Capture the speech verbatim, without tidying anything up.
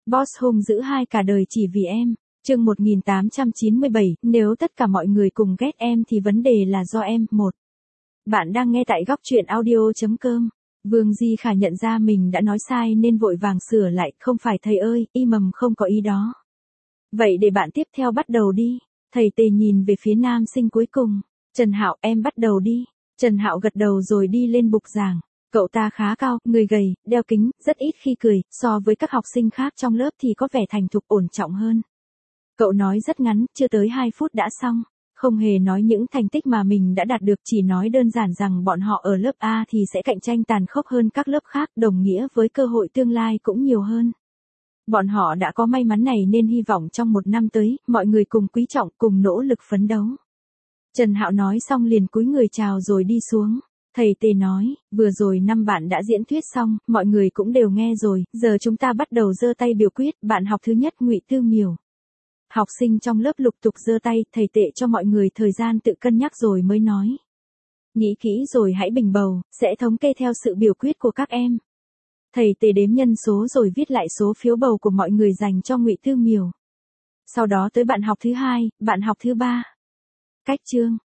Boss hung dữ hai cả đời chỉ vì em. Chương một nghìn tám trăm chín mươi bảy, nếu tất cả mọi người cùng ghét em thì vấn đề là do em. một. Bạn đang nghe tại góc truyện audio chấm com. Vương Di Khả nhận ra mình đã nói sai nên vội vàng sửa lại, không phải thầy ơi, y mầm không có ý đó. Vậy để bạn tiếp theo bắt đầu đi. Thầy Tề nhìn về phía nam sinh cuối cùng. Trần Hạo, em bắt đầu đi. Trần Hạo gật đầu rồi đi lên bục giảng. Cậu ta khá cao, người gầy, đeo kính, rất ít khi cười, so với các học sinh khác trong lớp thì có vẻ thành thục ổn trọng hơn. Cậu nói rất ngắn, chưa tới hai phút đã xong. Không hề nói những thành tích mà mình đã đạt được, chỉ nói đơn giản rằng bọn họ ở lớp A thì sẽ cạnh tranh tàn khốc hơn các lớp khác, đồng nghĩa với cơ hội tương lai cũng nhiều hơn. Bọn họ đã có may mắn này nên hy vọng trong một năm tới, mọi người cùng quý trọng, cùng nỗ lực phấn đấu. Trần Hạo nói xong liền cúi người chào rồi đi xuống. Thầy Tề nói, vừa rồi năm bạn đã diễn thuyết xong, mọi người cũng đều nghe rồi, giờ chúng ta bắt đầu giơ tay biểu quyết. Bạn học thứ nhất Ngụy Tư Miểu. Học sinh trong lớp lục tục giơ tay, thầy Tề cho mọi người thời gian tự cân nhắc rồi mới nói. Nghĩ kỹ rồi hãy bình bầu, sẽ thống kê theo sự biểu quyết của các em. Thầy Tề đếm nhân số rồi viết lại số phiếu bầu của mọi người dành cho Ngụy Tư Miểu. Sau đó tới bạn học thứ hai, bạn học thứ ba. Cách chương.